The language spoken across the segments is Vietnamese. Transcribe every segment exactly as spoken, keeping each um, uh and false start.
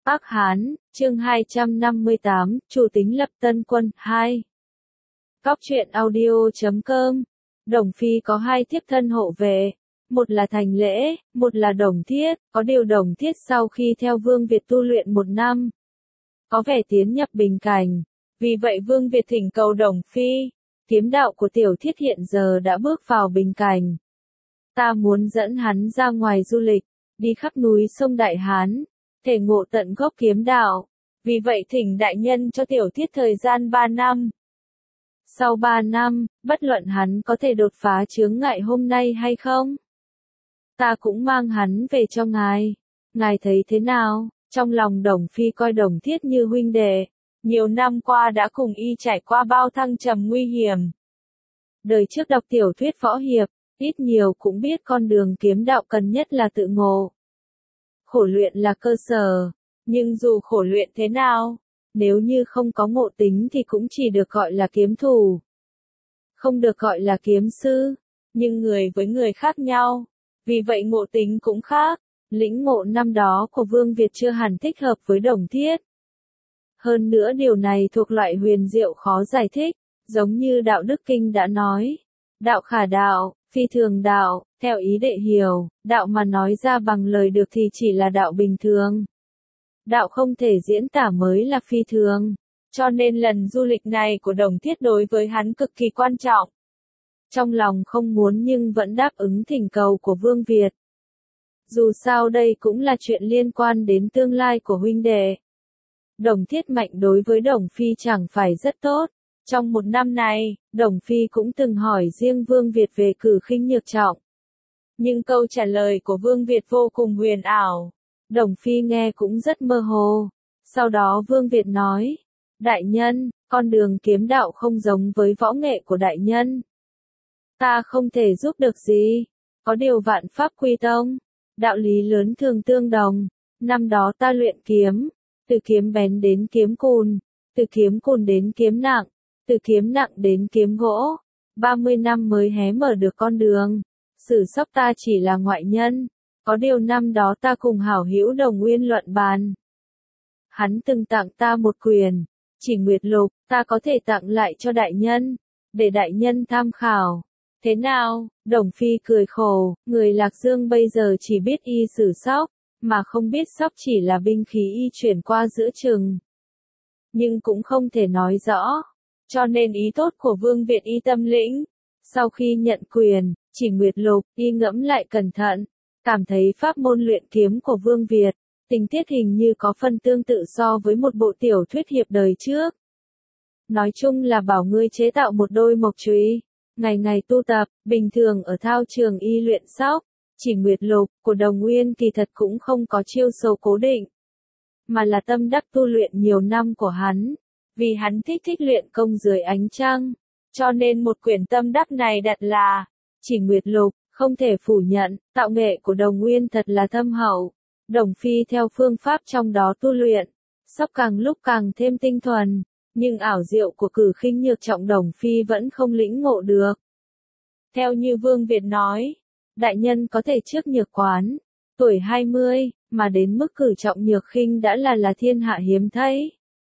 Ác Hán, chương hai trăm năm mươi tám, Chủ tính lập Tân Quân, hai. Cóc truyện audio chấm com. Đồng Phi có hai thiếp thân hộ vệ, một là Thành Lễ, một là Đồng Thiết, có điều Đồng Thiết sau khi theo Vương Việt tu luyện một năm, có vẻ tiến nhập bình cảnh, vì vậy Vương Việt thỉnh cầu Đồng Phi, kiếm đạo của Tiểu Thiết hiện giờ đã bước vào bình cảnh. Ta muốn dẫn hắn ra ngoài du lịch, đi khắp núi sông Đại Hán, thể ngộ tận gốc kiếm đạo, vì vậy thỉnh đại nhân cho Tiểu Thiết thời gian ba năm. Sau ba năm, bất luận hắn có thể đột phá chướng ngại hôm nay hay không, ta cũng mang hắn về cho ngài. Ngài thấy thế nào? Trong lòng Đồng Phi coi Đồng Thiết như huynh đệ, nhiều năm qua đã cùng y trải qua bao thăng trầm nguy hiểm. Đời trước đọc tiểu thuyết võ hiệp, ít nhiều cũng biết con đường kiếm đạo cần nhất là tự ngộ. Khổ luyện là cơ sở, nhưng dù khổ luyện thế nào, nếu như không có ngộ tính thì cũng chỉ được gọi là kiếm thủ, không được gọi là kiếm sư. Nhưng người với người khác nhau, vì vậy ngộ tính cũng khác. Lĩnh ngộ năm đó của Vương Việt chưa hẳn thích hợp với Đồng Thiết. Hơn nữa điều này thuộc loại huyền diệu khó giải thích, giống như Đạo Đức Kinh đã nói. Đạo khả đạo, phi thường đạo, theo ý đệ hiểu, đạo mà nói ra bằng lời được thì chỉ là đạo bình thường. Đạo không thể diễn tả mới là phi thường. Cho nên lần du lịch này của Đồng Thiết đối với hắn cực kỳ quan trọng. Trong lòng không muốn nhưng vẫn đáp ứng thỉnh cầu của Vương Việt. Dù sao đây cũng là chuyện liên quan đến tương lai của huynh đệ. Đồng Thiết mạnh đối với Đồng Phi chẳng phải rất tốt. Trong một năm này, Đồng Phi cũng từng hỏi riêng Vương Việt về Cử Khinh Nhược Trọng. Nhưng câu trả lời của Vương Việt vô cùng huyền ảo. Đồng Phi nghe cũng rất mơ hồ. Sau đó Vương Việt nói, đại nhân, con đường kiếm đạo không giống với võ nghệ của đại nhân. Ta không thể giúp được gì. Có điều vạn pháp quy tông, đạo lý lớn thường tương đồng. Năm đó ta luyện kiếm, từ kiếm bén đến kiếm cùn, từ kiếm cùn đến kiếm nặng, từ kiếm nặng đến kiếm gỗ. ba mươi năm mới hé mở được con đường. Sử sóc ta chỉ là ngoại nhân. Có điều năm đó ta cùng hảo hữu Đồng Nguyên luận bàn. Hắn từng tặng ta một quyền, Chỉ Nguyệt Lục, ta có thể tặng lại cho đại nhân, để đại nhân tham khảo. Thế nào? Đồng Phi cười khổ, người Lạc Dương bây giờ chỉ biết y sử sóc, mà không biết sóc chỉ là binh khí y chuyển qua giữa chừng. Nhưng cũng không thể nói rõ, cho nên ý tốt của Vương Việt y tâm lĩnh. Sau khi nhận quyền, Chỉ Nguyệt Lục, y ngẫm lại cẩn thận, cảm thấy pháp môn luyện kiếm của Vương Việt, tình tiết hình như có phần tương tự so với một bộ tiểu thuyết hiệp đời trước. Nói chung là bảo ngươi chế tạo một đôi mộc chùy, ngày ngày tu tập, bình thường ở thao trường y luyện sóc. Chỉ Nguyệt Lục của Đồng Nguyên kỳ thật cũng không có chiêu số cố định, mà là tâm đắc tu luyện nhiều năm của hắn, vì hắn thích thích luyện công dưới ánh trăng, cho nên một quyển tâm đắc này đặt là Chỉ Nguyệt Lục. Không thể phủ nhận, tạo nghệ của Đồng Nguyên thật là thâm hậu. Đồng Phi theo phương pháp trong đó tu luyện, sóc càng lúc càng thêm tinh thuần, nhưng ảo diệu của Cử Khinh Nhược Trọng Đồng Phi vẫn không lĩnh ngộ được. Theo như Vương Việt nói, đại nhân có thể trước nhược quán, tuổi hai mươi, mà đến mức cử trọng nhược khinh đã là là thiên hạ hiếm thấy.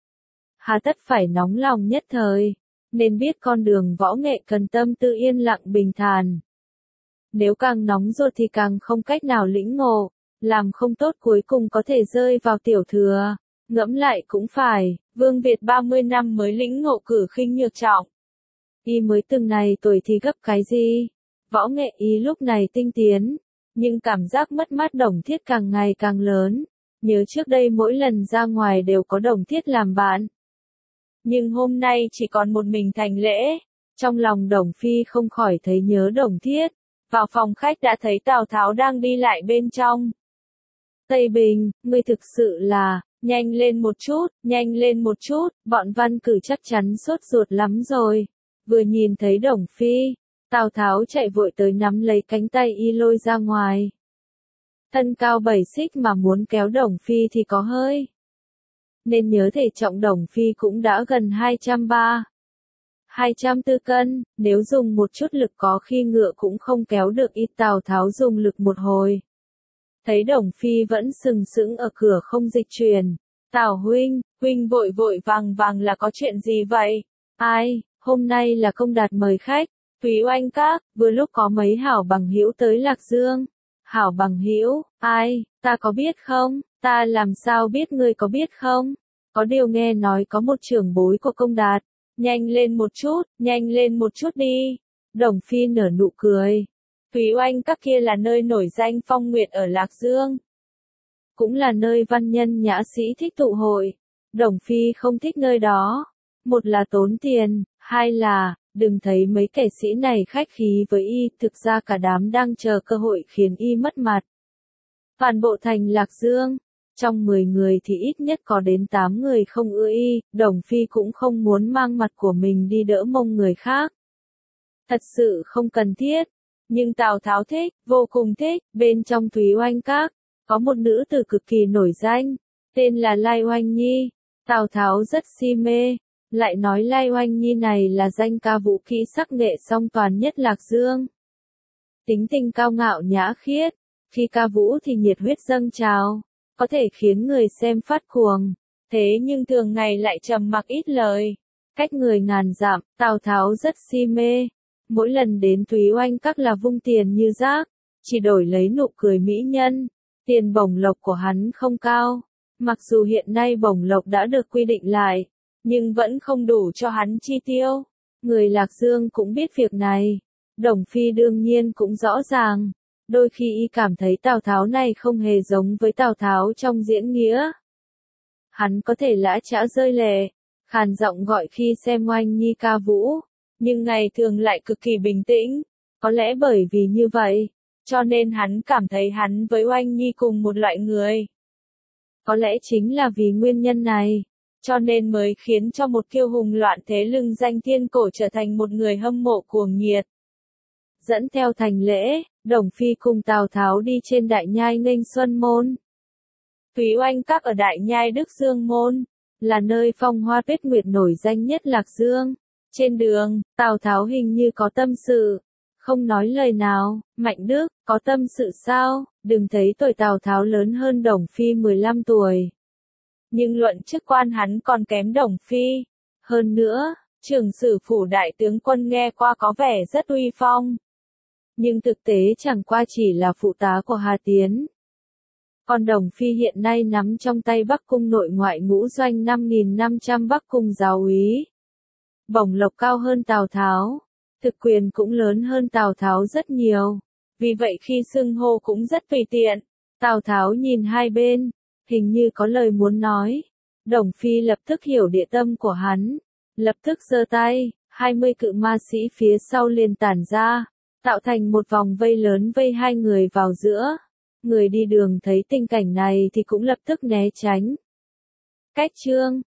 Hà tất phải nóng lòng nhất thời, nên biết con đường võ nghệ cần tâm tư yên lặng bình thản. Nếu càng nóng ruột thì càng không cách nào lĩnh ngộ, làm không tốt cuối cùng có thể rơi vào tiểu thừa. Ngẫm lại cũng phải, Vương Việt ba mươi năm mới lĩnh ngộ Cử Khinh Nhược Trọng. Y mới từng này tuổi thì gấp cái gì? Võ nghệ y lúc này tinh tiến, nhưng cảm giác mất mát Đồng Thiết càng ngày càng lớn. Nhớ trước đây mỗi lần ra ngoài đều có Đồng Thiết làm bạn. Nhưng hôm nay chỉ còn một mình Thành Lễ. Trong lòng Đồng Phi không khỏi thấy nhớ Đồng Thiết. Vào phòng khách đã thấy Tào Tháo đang đi lại bên trong. Tây Bình, ngươi thực sự là, nhanh lên một chút, nhanh lên một chút, bọn Văn Cử chắc chắn sốt ruột lắm rồi. Vừa nhìn thấy Đồng Phi, Tào Tháo chạy vội tới nắm lấy cánh tay y lôi ra ngoài. Thân cao bảy xích mà muốn kéo Đồng Phi thì có hơi. Nên nhớ thể trọng Đồng Phi cũng đã gần hai trăm ba. hai trăm bốn cân, nếu dùng một chút lực có khi ngựa cũng không kéo được y. Tào Tháo dùng lực một hồi. Thấy Đồng Phi vẫn sừng sững ở cửa không dịch chuyển, Tào huynh, huynh vội vội vàng vàng là có chuyện gì vậy? Ai, hôm nay là Công Đạt mời khách, Thúy Oanh Các, vừa lúc có mấy hảo bằng hữu tới Lạc Dương. Hảo bằng hữu, ai, ta có biết không, ta làm sao biết ngươi có biết không? Có điều nghe nói có một trưởng bối của Công Đạt, nhanh lên một chút, nhanh lên một chút đi. Đồng Phi nở nụ cười. Thúy Oanh Các kia là nơi nổi danh phong nguyệt ở Lạc Dương. Cũng là nơi văn nhân nhã sĩ thích tụ hội. Đồng Phi không thích nơi đó. Một là tốn tiền, hai là, đừng thấy mấy kẻ sĩ này khách khí với y, thực ra cả đám đang chờ cơ hội khiến y mất mặt. Toàn bộ thành Lạc Dương, trong mười người thì ít nhất có đến tám người không ưa y, Đồng Phi cũng không muốn mang mặt của mình đi đỡ mông người khác. Thật sự không cần thiết, nhưng Tào Tháo thích, vô cùng thích, bên trong Thúy Oanh Các, có một nữ tử cực kỳ nổi danh, tên là Lai Oanh Nhi, Tào Tháo rất si mê. Lại nói Lai Oanh Nhi này là danh ca vũ kỹ sắc nghệ song toàn nhất Lạc Dương. Tính tình cao ngạo nhã khiết, khi ca vũ thì nhiệt huyết dâng trào, có thể khiến người xem phát cuồng, thế nhưng thường ngày lại trầm mặc ít lời. Cách người ngàn dặm, Tào Tháo rất si mê, mỗi lần đến Thúy Oanh Các là vung tiền như rác, chỉ đổi lấy nụ cười mỹ nhân. Tiền bổng lộc của hắn không cao, mặc dù hiện nay bổng lộc đã được quy định lại, nhưng vẫn không đủ cho hắn chi tiêu. Người Lạc Dương cũng biết việc này. Đồng Phi đương nhiên cũng rõ ràng. Đôi khi y cảm thấy Tào Tháo này không hề giống với Tào Tháo trong diễn nghĩa. Hắn có thể lã chã rơi lệ, khàn giọng gọi khi xem Oanh Nhi ca vũ, nhưng ngày thường lại cực kỳ bình tĩnh. Có lẽ bởi vì như vậy, cho nên hắn cảm thấy hắn với Oanh Nhi cùng một loại người. Có lẽ chính là vì nguyên nhân này, cho nên mới khiến cho một kiêu hùng loạn thế lừng danh thiên cổ trở thành một người hâm mộ cuồng nhiệt. Dẫn theo thành lễ, Đồng Phi cùng Tào Tháo đi trên đại nhai nghênh Xuân Môn. Thúy Oanh Các ở đại nhai Đức Dương Môn, là nơi phong hoa tuyết nguyệt nổi danh nhất Lạc Dương. Trên đường, Tào Tháo hình như có tâm sự, không nói lời nào. Mạnh Đức, có tâm sự sao? Đừng thấy tuổi Tào Tháo lớn hơn Đồng Phi mười lăm tuổi. Nhưng luận chức quan hắn còn kém Đồng Phi. Hơn nữa, trưởng sử phủ đại tướng quân nghe qua có vẻ rất uy phong. Nhưng thực tế chẳng qua chỉ là phụ tá của Hà Tiến. Còn Đồng Phi hiện nay nắm trong tay Bắc Cung nội ngoại ngũ doanh năm nghìn năm trăm Bắc Cung giáo úy. Bổng lộc cao hơn Tào Tháo, thực quyền cũng lớn hơn Tào Tháo rất nhiều. Vì vậy khi xưng hô cũng rất tùy tiện. Tào Tháo nhìn hai bên, hình như có lời muốn nói. Đồng Phi lập tức hiểu địa tâm của hắn, lập tức giơ tay, hai mươi cự ma sĩ phía sau liền tản ra, tạo thành một vòng vây lớn vây hai người vào giữa. Người đi đường thấy tình cảnh này thì cũng lập tức né tránh. Cách chương